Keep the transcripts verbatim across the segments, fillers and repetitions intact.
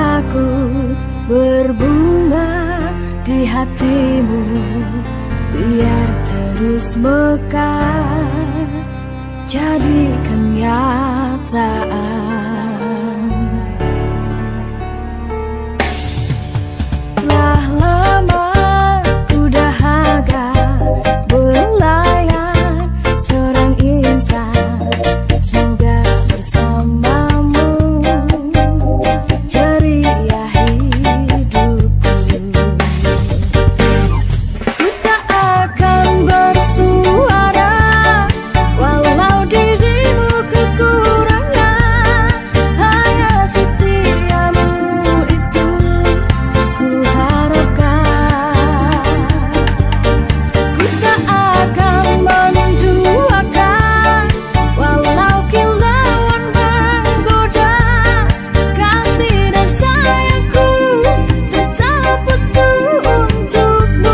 aku berbunga di hatimu, biar terus mekar jadi kenyataan. Telah lama ku dahaga belayan seorang insan, semoga bersamamu ceria hidupku. Ku tak akan bersuara walau dirimu kekurangan, hanya setiamu itu ku harapkan. Ku tak akan menduakan walau kilauan menggoda, kasih dan sayangku tetap utuh untukmu.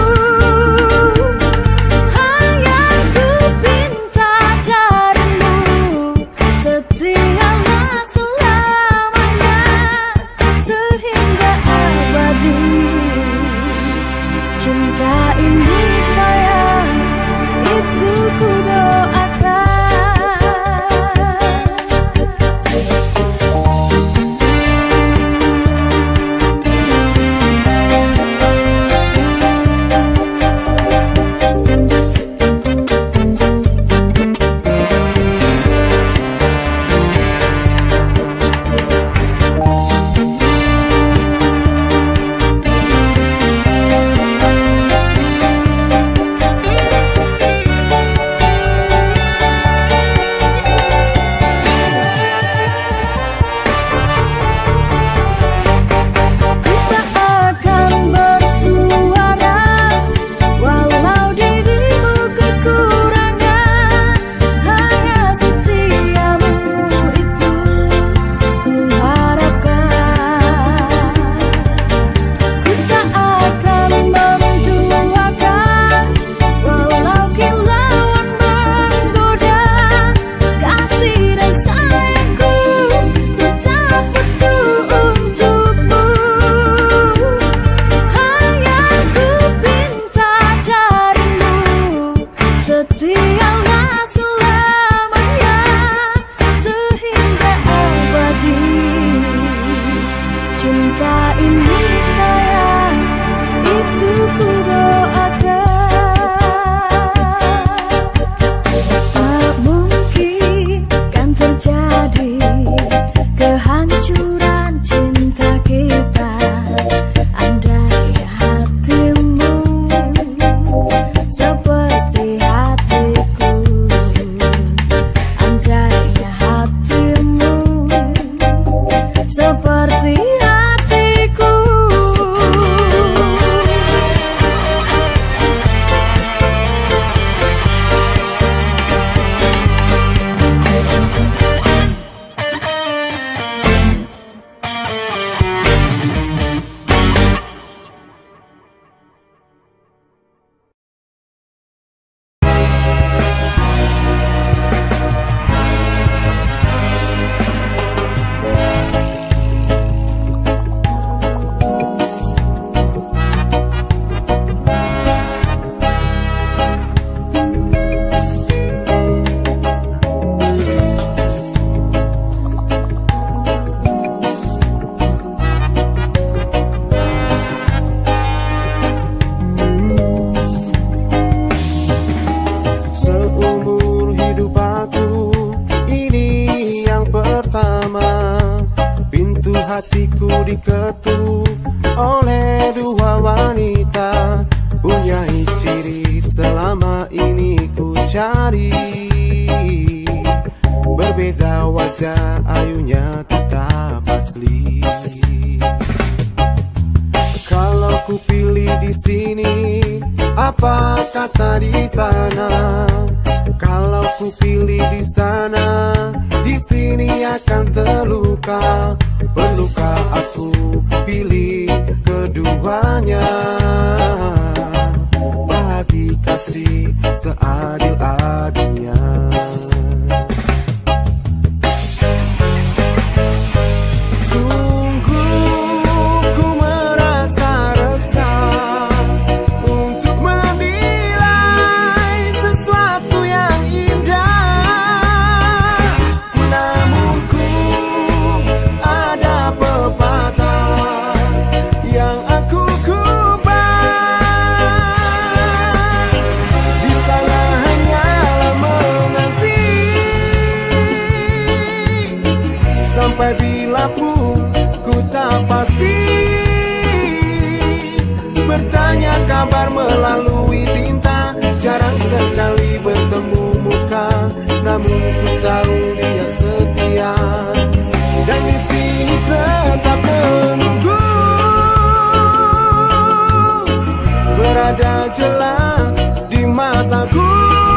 Hanya ku pinta darimu, setialah selamanya sehingga abadi. Cinta ini sayang, itu ku doakan. Ku tak akan bersuara walau dirimu kekurangan, hanya setiamu itu ku harapkan. Ku tak akan menduakan walau kilauan menggoda, kasih dan sayangku tetap utuh untukmu. Hanya ku pinta darimu, setialah selamanya sehingga abadi. Cinta ini sayang, itu ku doakan. Tak mungkin kan terjadi kehancuran cinta kita, andai hatimu seperti hatiku, andai hatimu seperti hatiku. Seumur hidup aku, ini yang pertama. Pintu hatiku diketuk oleh dua wanita, punyai ciri selama ini ku cari. Berbeza wajah, ayunya tetap asli. Kalau ku pilih di sini, apa kata di sana? Kalau ku pilih di sana, di sini akan terluka. Perlukah aku pilih keduanya? Bagi kasih seadil-adilnya. Sungguh pasti. Bertanya kabar melalui tinta, jarang sekali bertemu muka, namun ku tahu dia setia. Dan di sini tetap menunggu, berada jelas di mataku.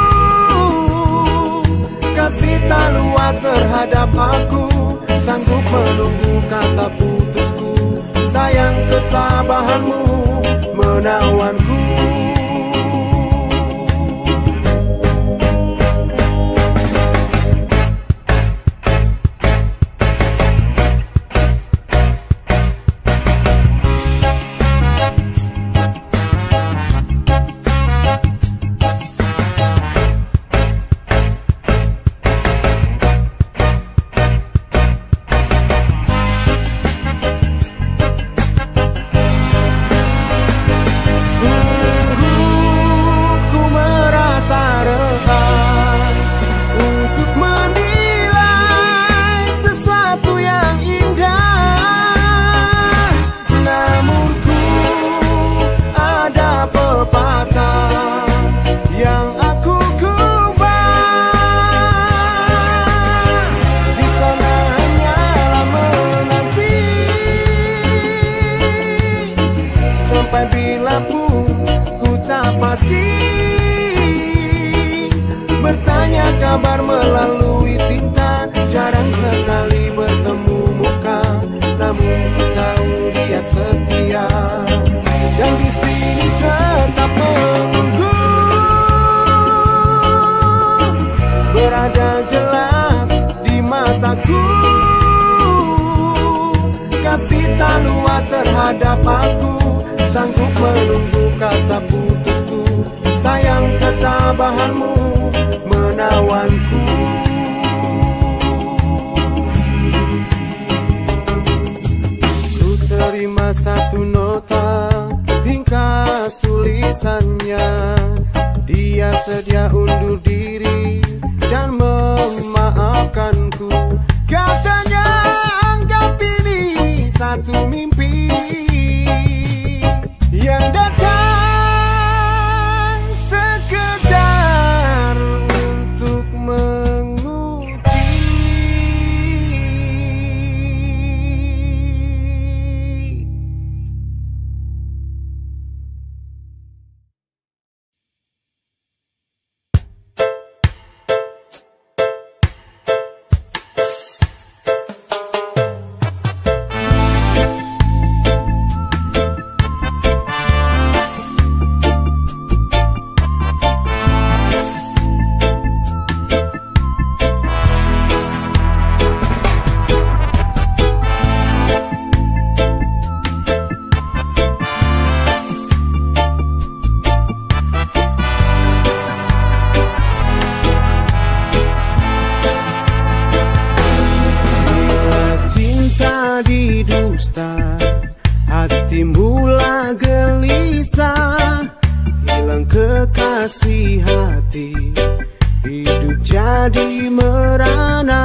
Kasih tak luar terhadap aku, sanggup menunggu kata putusku. Sayang ketabahanmu menawanku. Kabar melalui tinta, jarang sekali bertemu muka, namun ku tahu dia setia. Dan di sini tetap menunggu, berada jelas di mataku. Kasih tak luar terhadap aku, sanggup menunggu kata putusku. Sayang ketabahanmu menawanku. Ku terima satu nota, ringkas tulisannya. Dia sedia undur diri dan memaafkanku. Katanya anggap ini satu mimpi yang datang hati mula gelisah, hilang kekasih hati, hidup jadi merana.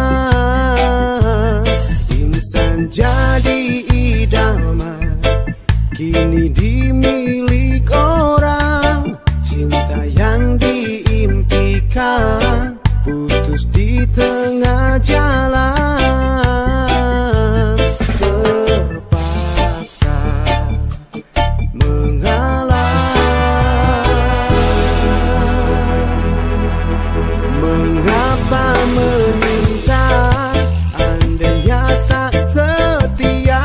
Insan jadi idaman, kini dimilik orang. Cinta yang diimpikan putus di tengah jalan. Terpaksa mengalah. Mengapa meminta andainya tak setia?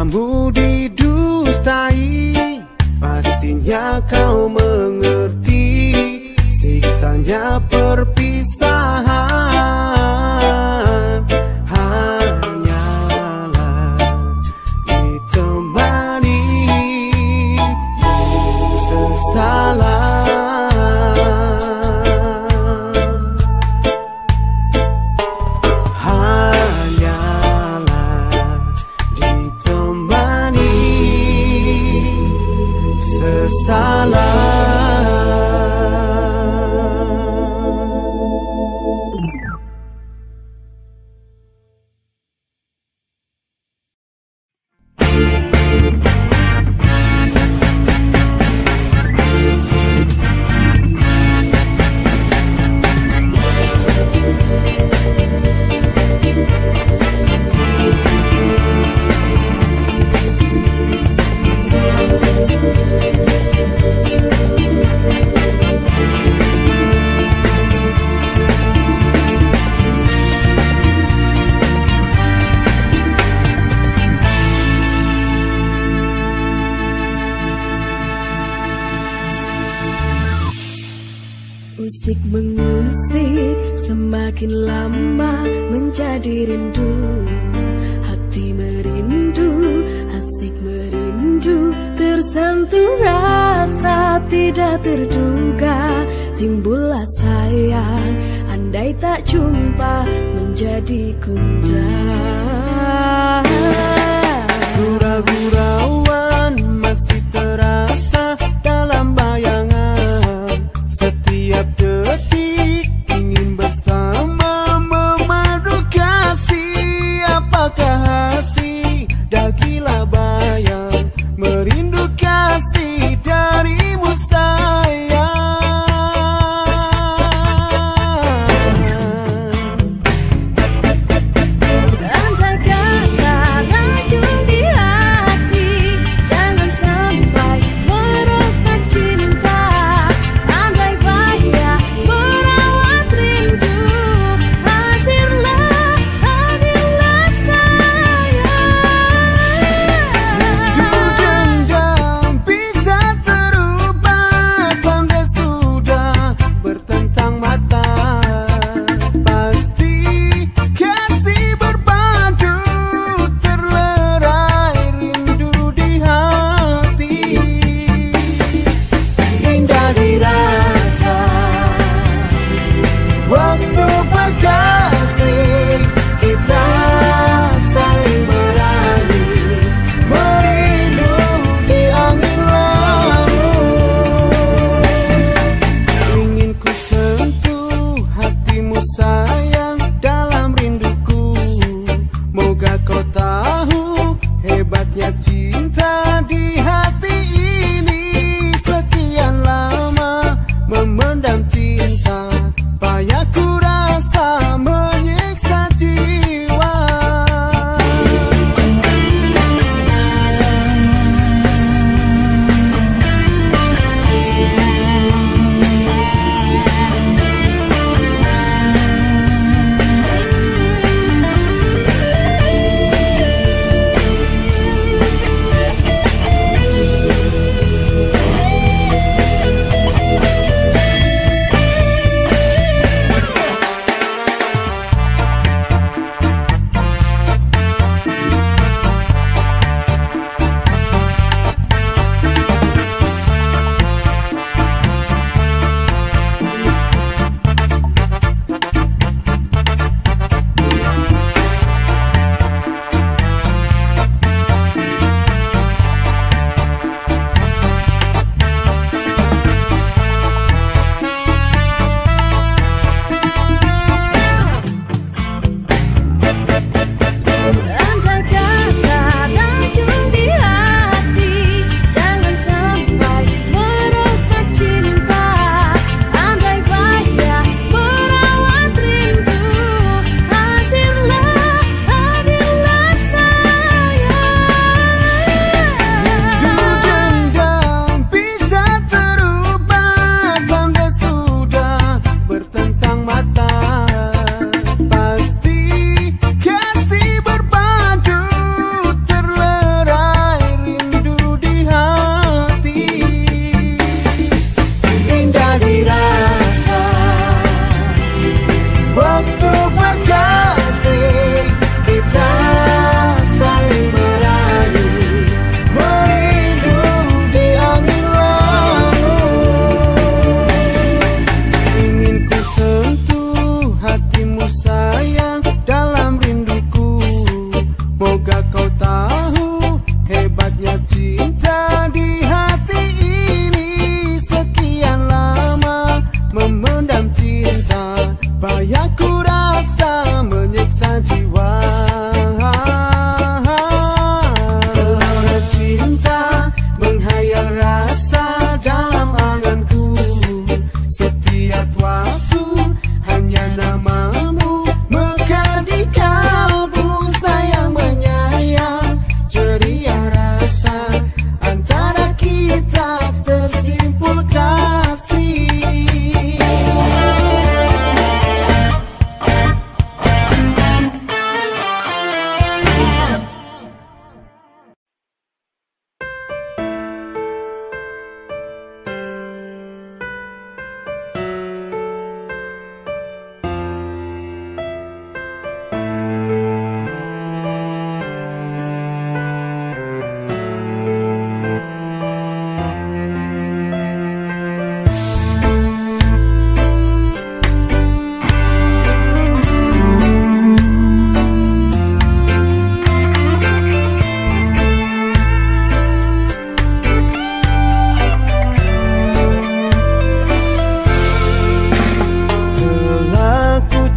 kamu didustai, pastinya kau mengerti siksanya perpisahan. Hanyalah ditemani sesalah. Hanyalah ditemani sesalah. Usik mengusik, semakin lama menjadi rindu. Hati merindu, asik merindu, tersentuh rasa tidak terduga. Timbullah sayang, andai tak jumpa menjadi gundah. Gurau-gurauan masih terasa dalam bayangan. Setiap detik ingin bersama memadu kasih. Apakah hati dah gila bayang merindu kasih darimu sayang. Andai kata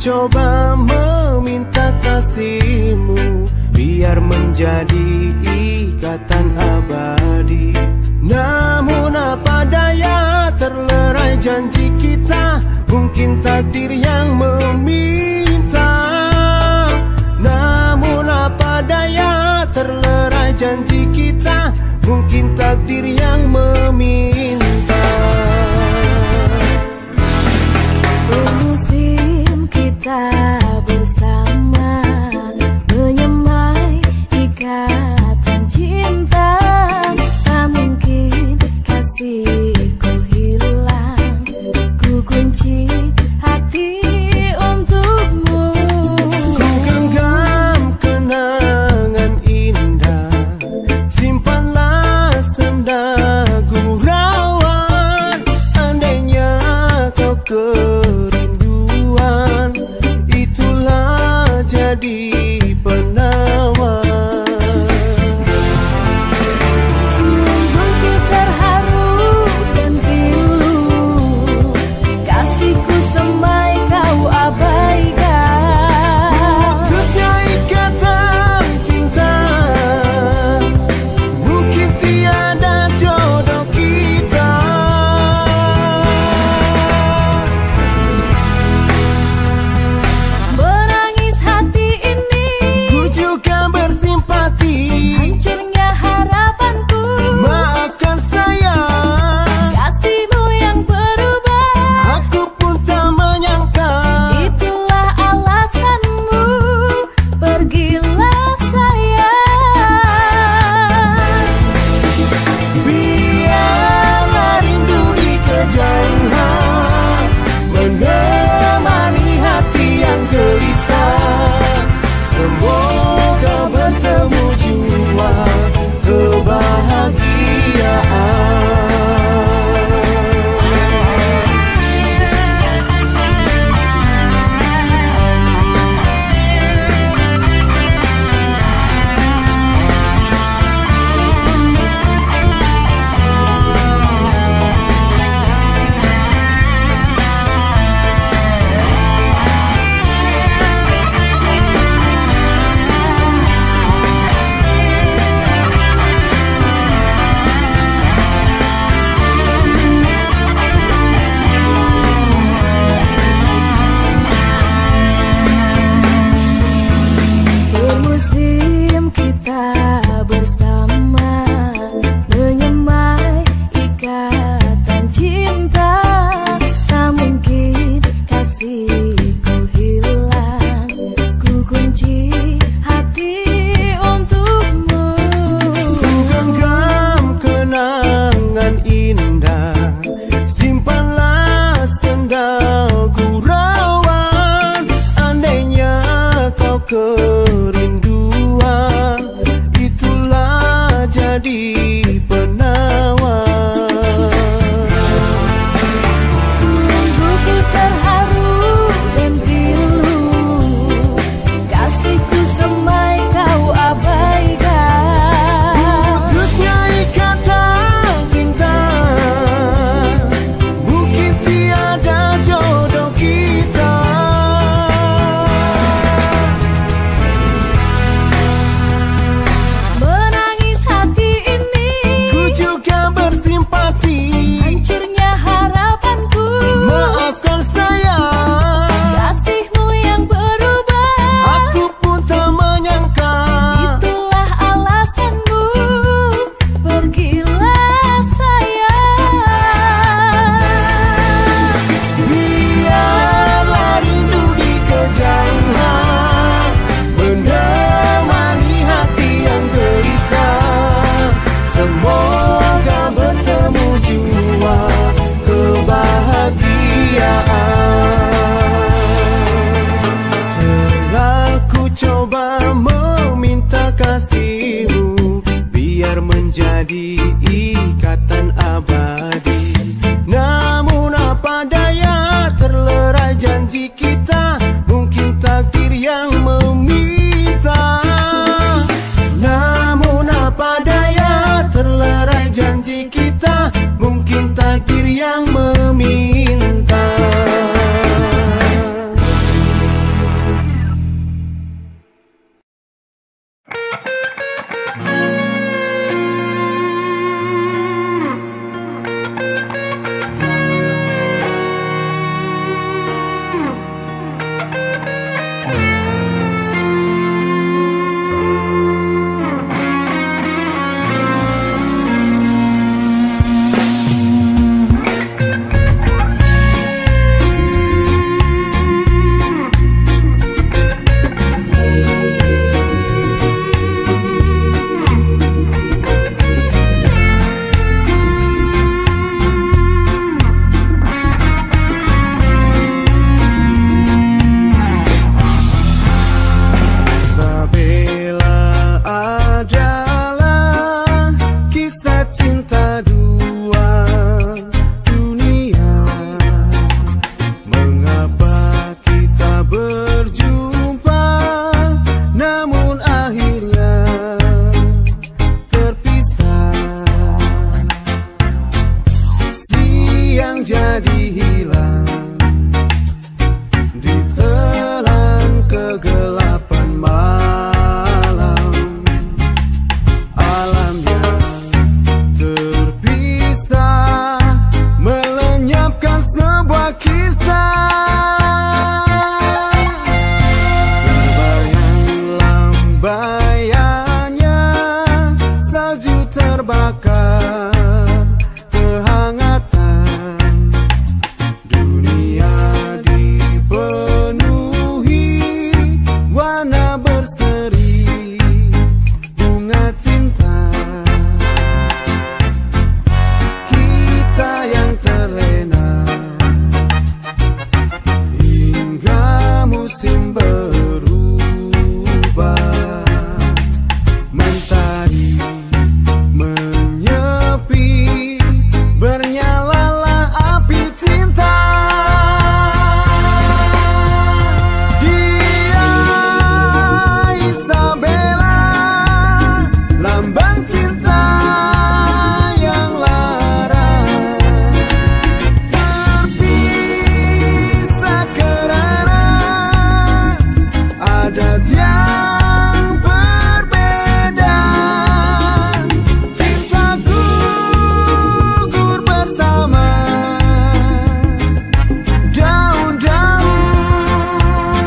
coba meminta kasihmu biar menjadi ikatan abadi. Namun apa daya, terlerai janji kita, mungkin takdir yang meminta. Namun apa daya, terlerai janji kita, mungkin takdir yang meminta. Bermusim kita bersama, menyemai ikatan cinta. Tak mungkin kasihku hilang, ku kunci hati untukmu. Ku genggam kenangan indah, simpanlah senda gurauan. Andainya kau kerinduan, itulah jadi penawar. Sungguh ku terharu dan pilu, kasihku semai kau abaikan. Putusnya ikatan cinta, mungkin tiada jodoh kita. Menangis hati ini, Ku juga bersimpati, hancurnya harapanku. maafkan sayang, Kasihmu yang berubah, aku pun tak menyangka. itulah alasanmu, pergilah sayang. Biarlah rindu di kejauhan menemani hati yang gelisah. Semoga bertemu jua kebahagiaan. Bermusim kita bersama, menyemai ikatan cinta. Tak mungkin kasihku hilang, ku kunci hati untukmu. Ku genggam kenangan indah, simpanlah senda gurauan. Andainya kau kerinduan, itulah jadi penawar. Sungguh ku terharu dan pilu, kasihku semai kau abaikan. Putusnya ikatan cinta, mungkin tiada jodoh kita. Menangis hati ini, Ku juga bersimpati, hancurnya harapanku. maafkan sayang, Kasihmu yang berubah, aku pun tak menyangka. itulah alasanmu, pergilah sayang. Biarlah rindu di kejauhan menemani hati yang gelisah. Semoga bertemu jua kebahagiaan. Telah ku coba meminta kasihmu biar menjadi ikatan abadi. Namun apa daya, terlerai janji kita, mungkin takdir yang meminta. Namun apa daya, terlerai janji kita, mungkin takdir. 'Yang meminta jadi hilang di telan kegelapan malam. Alam yang terpisah melenyapkan sebuah kisah. Terbayang lambayanya salju terbakar, kehangatan dunia dipenuhi warna berseri bunga cinta. Kita yang terlena hingga musim berubah, mentari menyepi, bernyalalah api cinta. Dia Isabella, lambang cinta yang lara, terpisah kerana adat yang berbeda. Cintaku gugur bersama daun-daun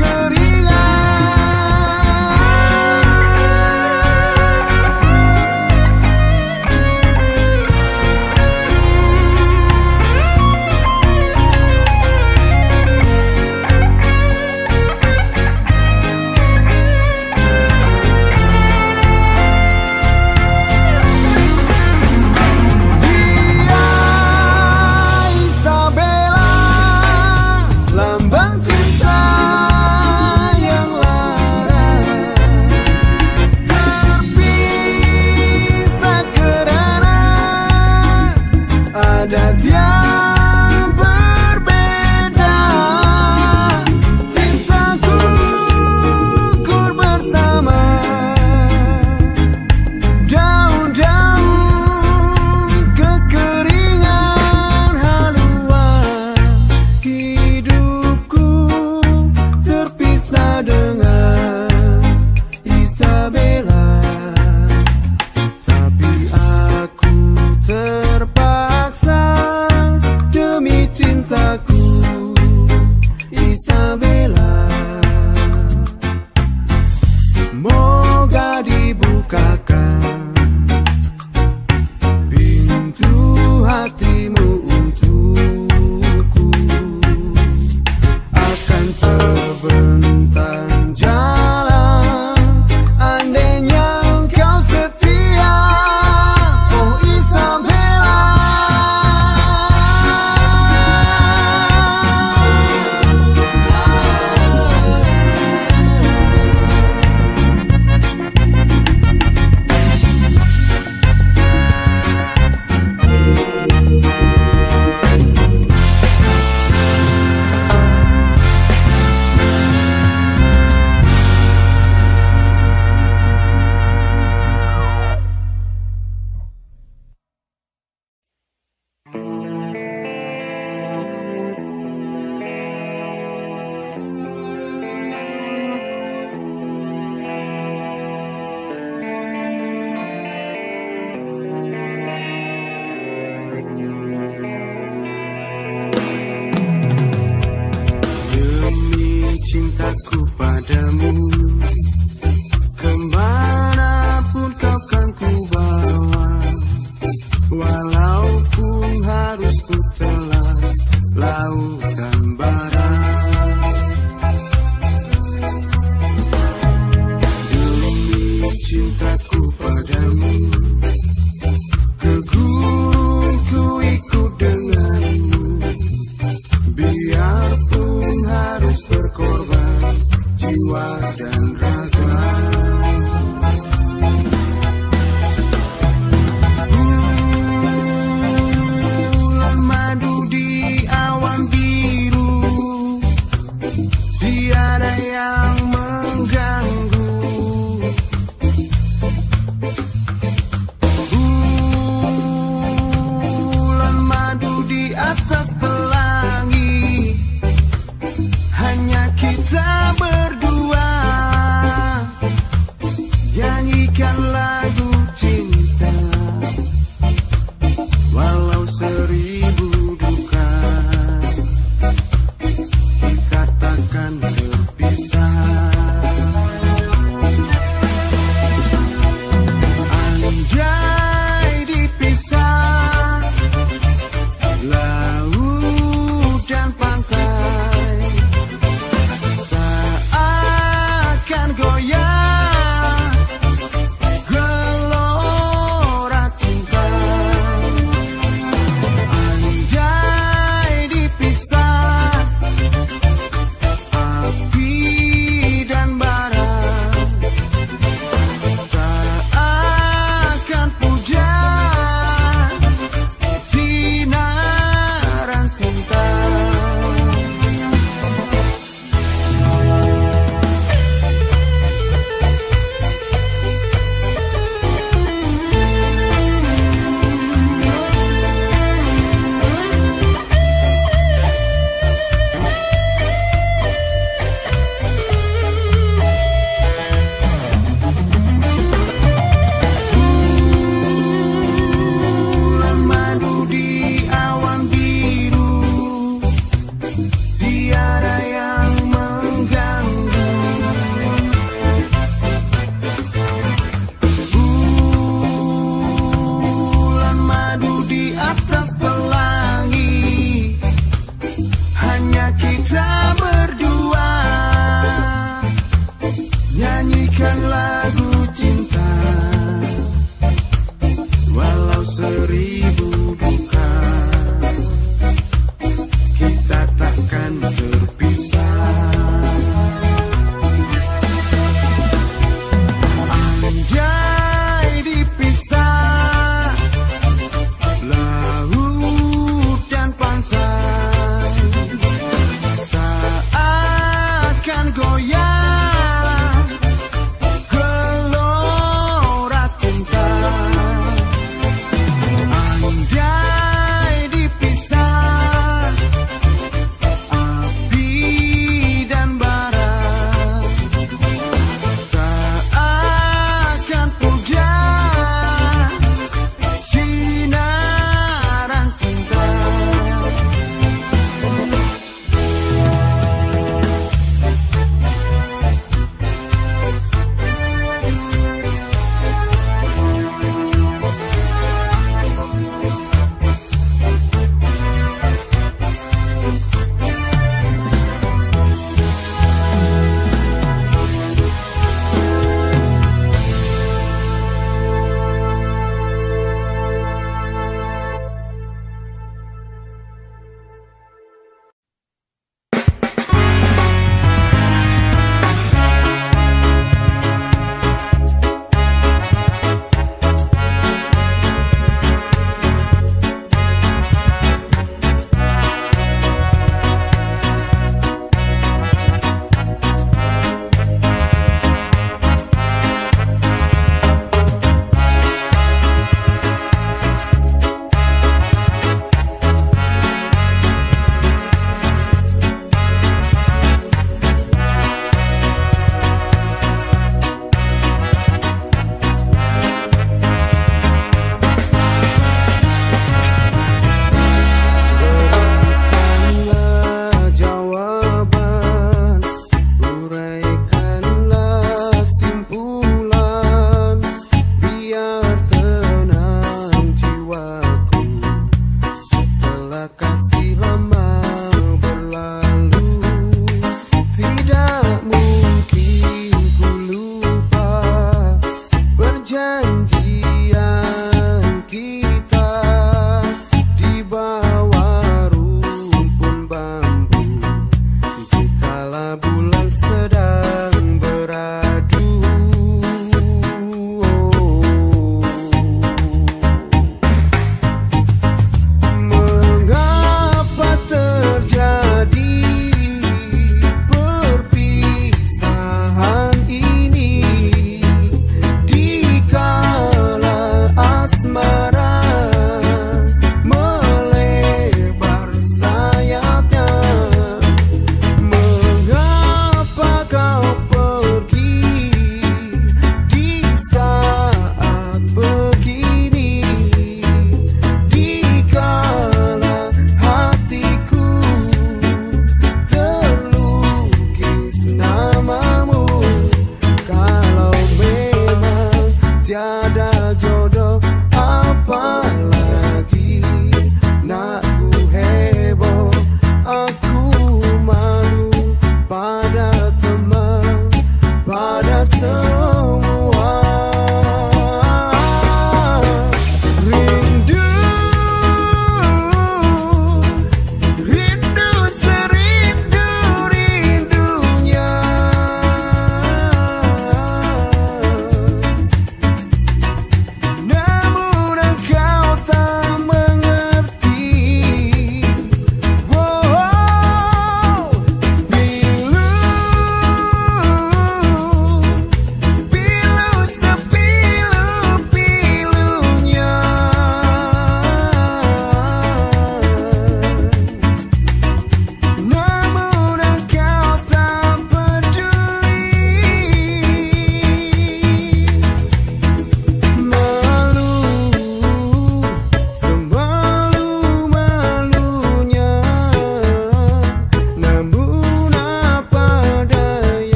Isabella, lambang cinta yang lara, terpisah kerana adat yang berbeda. Cintaku gugur bersama daun-daun kekeringan haluan. Hidupku terpisah dengan Isabella, tapi aku terpaksa demi cintaku Isabella. Moga dibukakan pintu hatimu untukku, akan terbentang jalan andainya engkau setia, oh Isabella.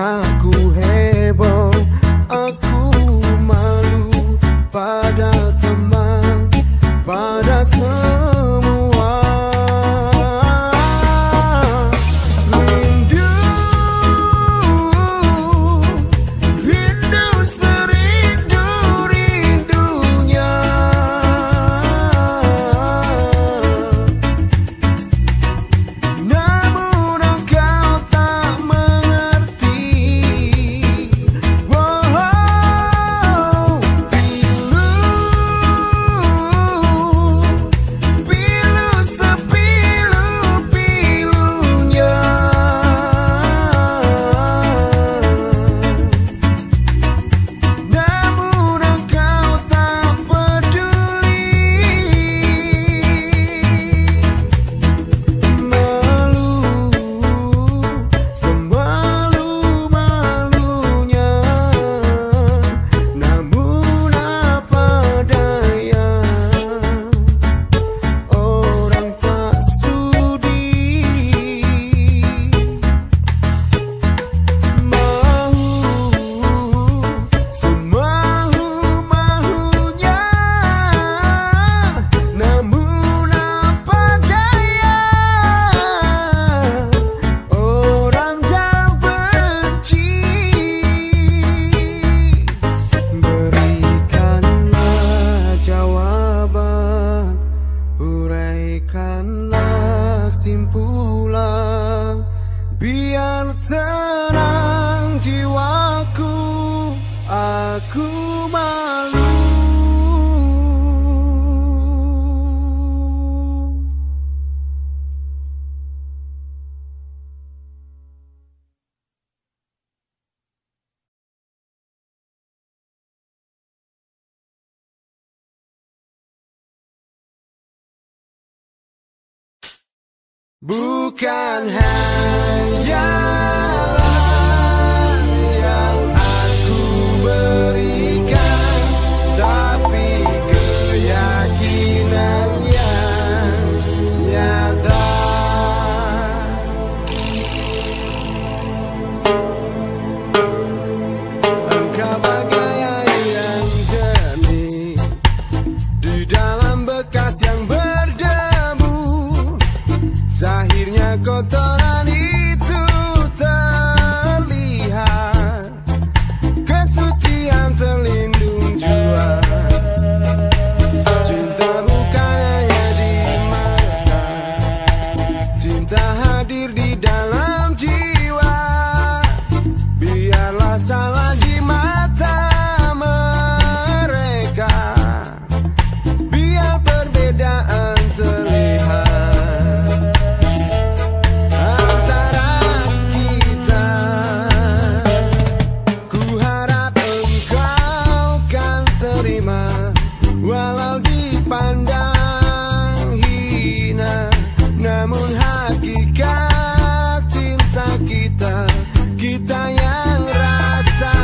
Aku heboh, aku malu pada teman, pada semua. Rindu, rindu serindu-rindunya. Namun engkau tak mengerti. Wow, pilu, pilu sepilu-pilunya. Namun engkau tak peduli. Malu, semalu-malunya. Namun apa daya, orang tak sudi. Mahu, semahu-mahunya. Namun apa daya, orang tak benci. Berikanlah jawaban, uraikanlah simpulan, biar tenang jiwaku, aku malu. Bukan hanyalah yang aku berikan, tapi keyakinan yang nyata. Engkau bagai air yang jernih di dalam bekas yang berdebu. Zahirnya kotoran itu terlihat, kesucian terlindung jua. Cinta bukan hanya di mata, cinta hadir di dalam jiwa. Biarlah salah di mata mereka, biar perbedaan terlihat antara kita. Ku harap engkau kan terima, walau dipandang hina. Namun hakikat cinta kita, kita yang rasa.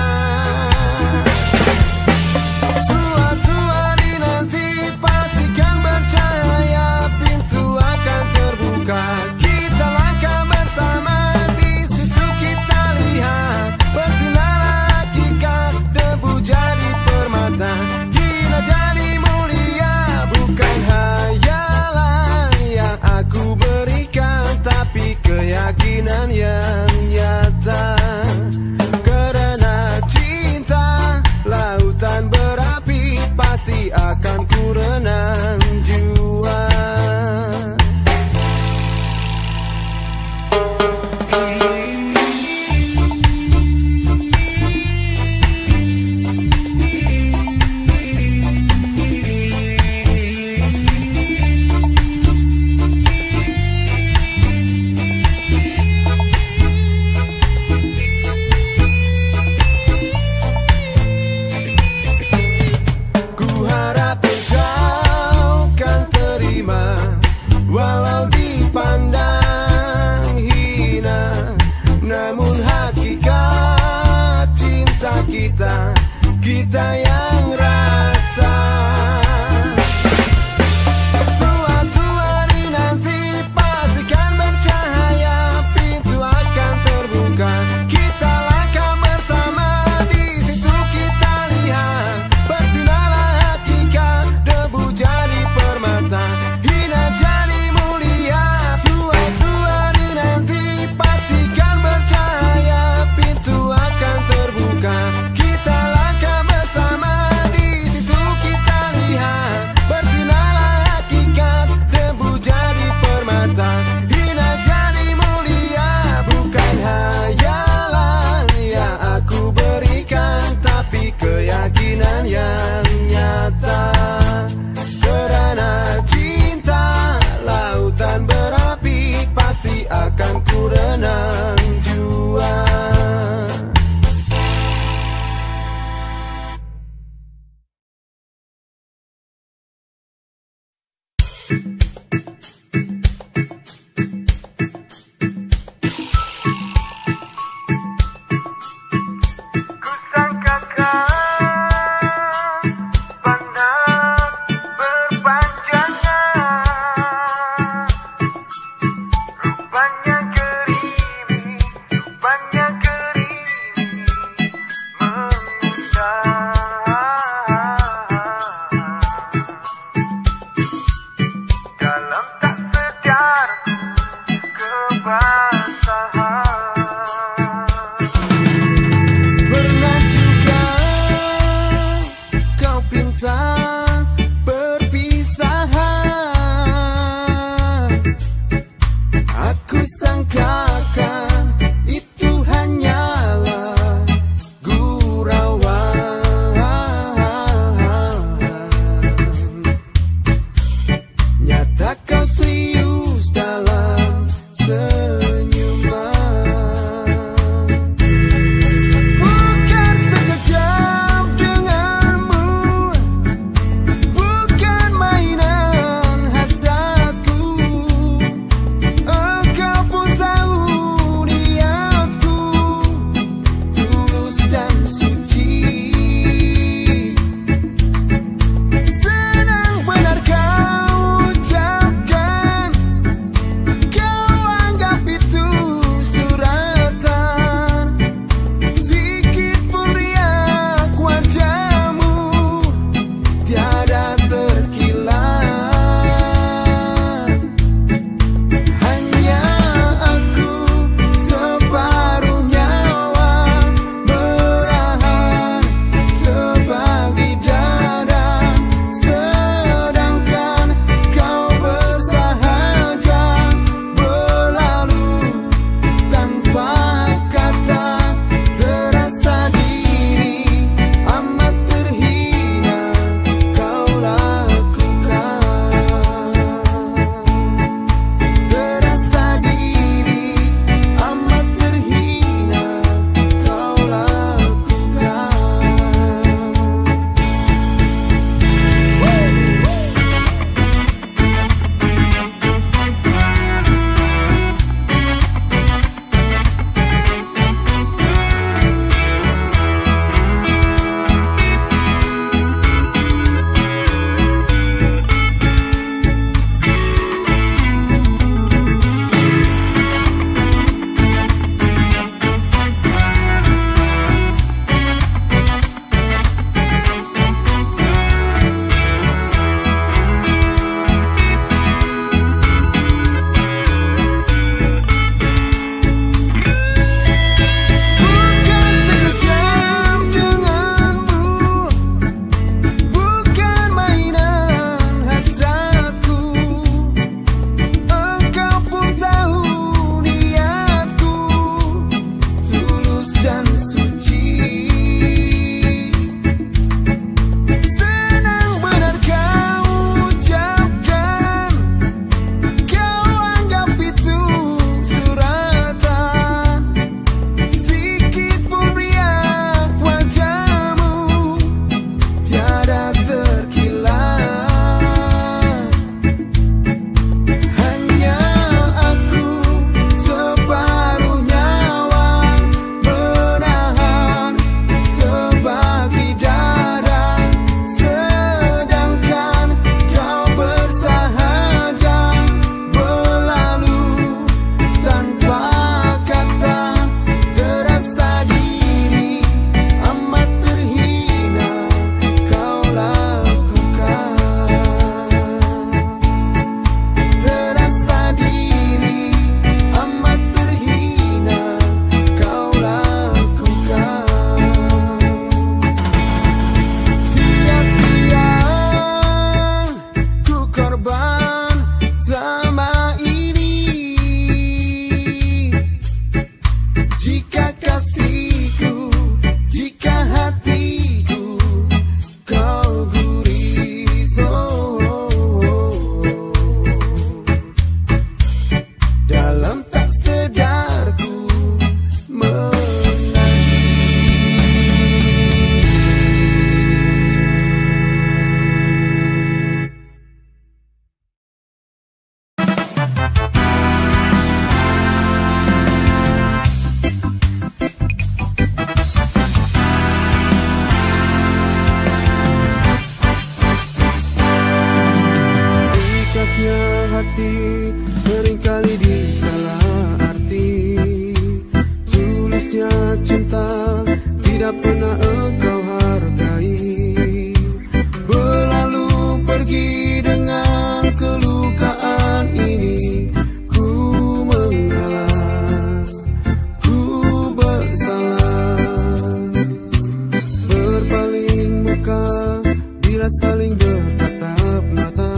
cinta tidak pernah engkau hargai. Berlalu pergi dengan kelukaan ini. Ku mengalah, ku bersalah. Berpaling muka bila saling bertatap mata,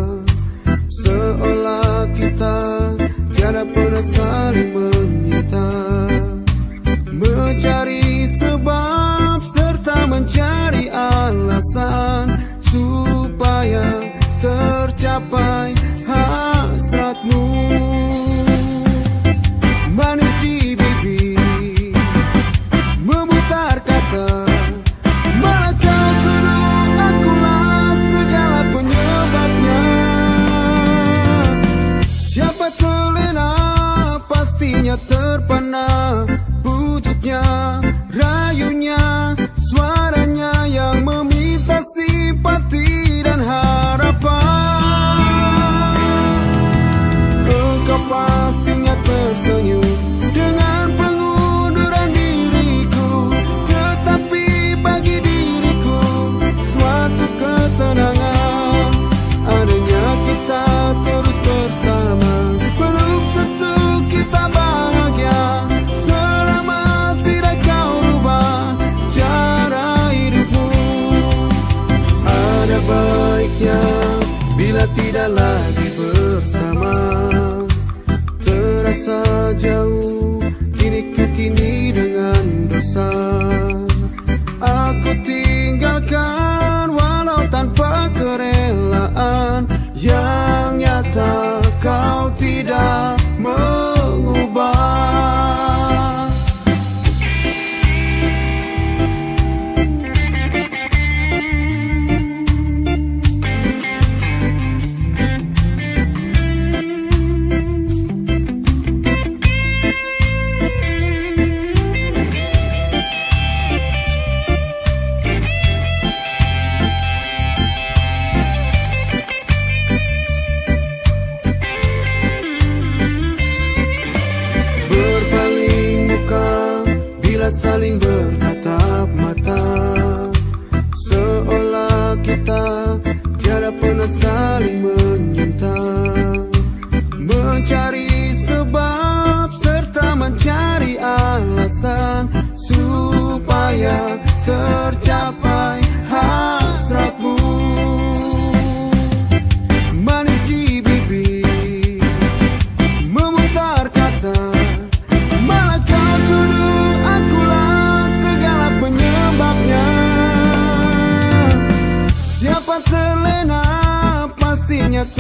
seolah kita tiada pernah saling menyita. Mencari sebab serta mencari alasan supaya tercapai hasratmu. Manis di bibir, memutar kata, malah kau tuduh akulah segala penyebabnya. Siapa terlena pastinya terpana. Wujudnya, rayunya, suaranya yang meminta simpati dan harapan. Engkau pastinya tersenyum dengan pengunduran diriku, tetapi bagi diriku suatu ketenangan adanya kita terus bersama. Belum tentu kita bahagia selama tidak kau rubah cara hidupmu. Ada baiknya bila tidak lagi bersama. Terasa jauh kini ku kini dengan dosa. Aku tinggalkan walau tanpa kerelaan. Yang nyata kau tidak mengubah. Saling bertatap mata, seolah kita tiada pernah saling menyinta. Mencari sebab serta mencari alasan supaya tercapai hasratmu. Manis di bibir, memutar kata, malah kau tuduh akulah segala penyebabnya. Siapa terlena pastinya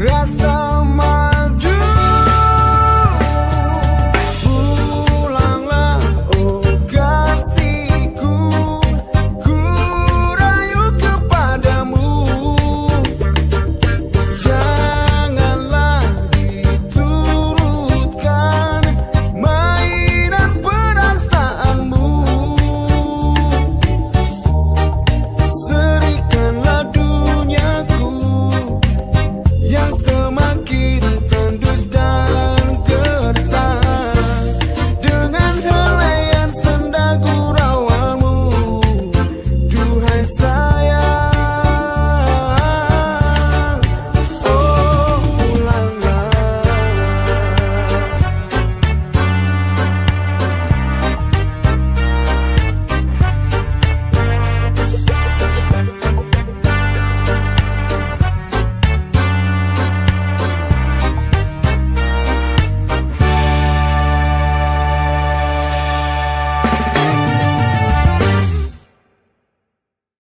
rasa